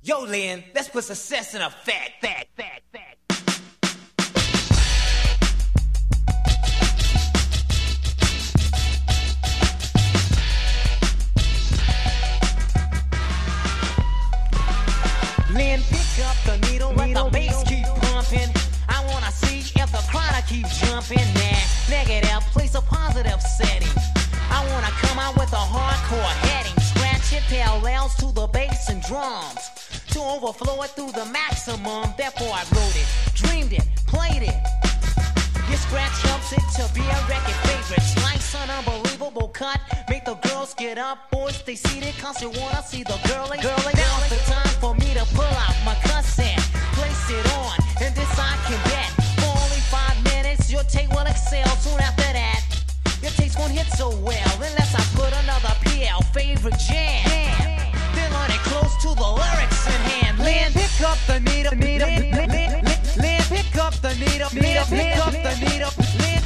Yo, Lynn, let's put success in effect. Lynn, pick up the needle, let the bass keep pumping. I wanna see if the crowd keep jumping. Negative, place a positive setting. I wanna come out with a hardcore heading. Scratch it parallels to the bass and drums. To overflow it through the maximum. Therefore I wrote it, dreamed it, played it. Your scratch helps it to be a record favorite. Slice an unbelievable cut. Make the girls get up, boys stay seated, cause you wanna see the girlie. Now it's the time for me to pull out my cassette. Place it on, and this I can bet. For only 5 minutes, your tape will excel. Soon after that, your taste won't hit so well. Unless I put another PL favorite jam. Then learn it close to the lyrics in hand. Lynn, pick up the needle, Lynn, pick up the needle, Lynn, pick up the needle, Lynn,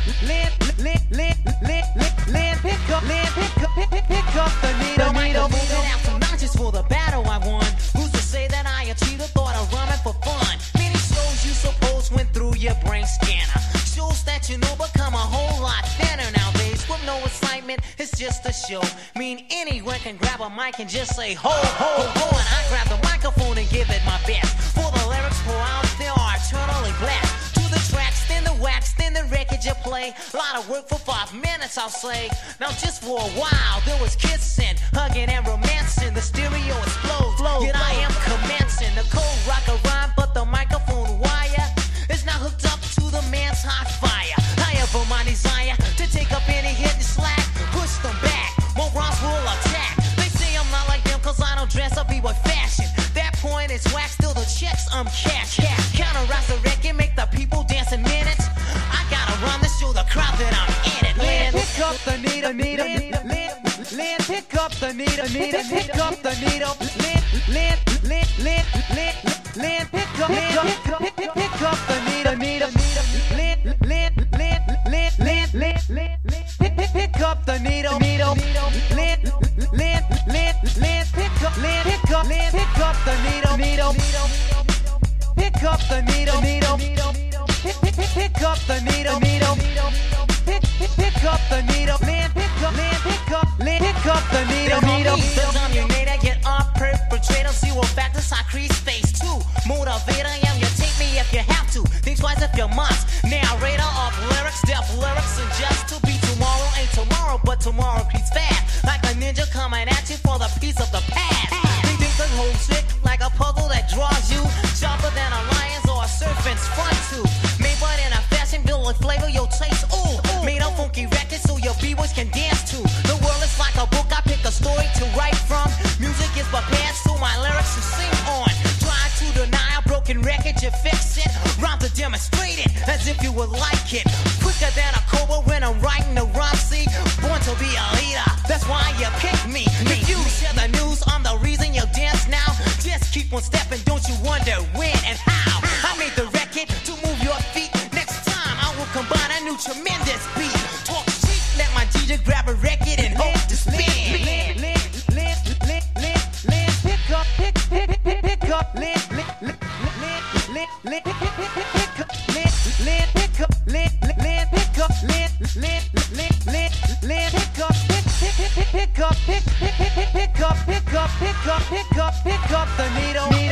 pick up the needle. Moving out some notches for the battle I won. Who's to say that I achieved the thought of rhyming for fun? Many shows you suppose went through your brain scanner. Shows that you know become a whole lot thinner nowadays. With no excitement, it's just a show. Mean anyone can grab a mic and just say ho, ho, ho. And I grab the microphone and give it my best. For the lyrics pour out, they are eternally blessed. To the tracks, then the wax, then the record you play. A lot of work for 5 minutes, I'll say. Now just for a while, there was kissing, hugging and romancing. The stereo explodes, yet I am commencing. The cold rock a rhyme, but the microphone wire is not hooked up to the man's hot fire. However, my desire to take up any hit and slack, push them back, more rhymes will attack. They say I'm not like them cause I don't dress up B-boy fashion. That point is whack, still the checks I'm cash. Counteract the record, make the people dance in minutes. I gotta run to show the crowd that I'm in it. Lynn, pick up the needle, Lynn, pick up the needle, pick up the needle, Lynn, pick up the needle, pick up the needle, Lynn, pick up the needle, pick up the needle, pick up the needle, pick up the needle, pick up the needle. The dominator, get off perpetrators, zero factors, I crease phase 2. Motivator, you take me if you have to. Think twice if you must. Narrator of lyrics, deaf lyrics, and just to be tomorrow ain't tomorrow, but tomorrow creeps fast. Like a ninja coming at you for the piece of the past. They think the whole trick like a puzzle that draws you. Sharper than a lion's or a serpent's front tooth. Made but in a fashion built with flavor, your taste, ooh. Made a funky record so your b-boys can dance to. The world is like a book, I pick a story to write from. Music is prepared so my lyrics to sing on. Try to deny a broken record, you fix it. Rhyme to demonstrate it as if you would like it. Quicker than a cobra when I'm writing the rhyme, see. Born to be a leader, that's why you pick me. If you share the news, I'm the reason you dance now. Just keep on stepping, don't you wonder when and how. I made the record to move your feet. Next time I will combine a new tremendous beat. Talk cheap, let my DJ grab a record and hope to spin. Pick up, pick up, pick up the needle.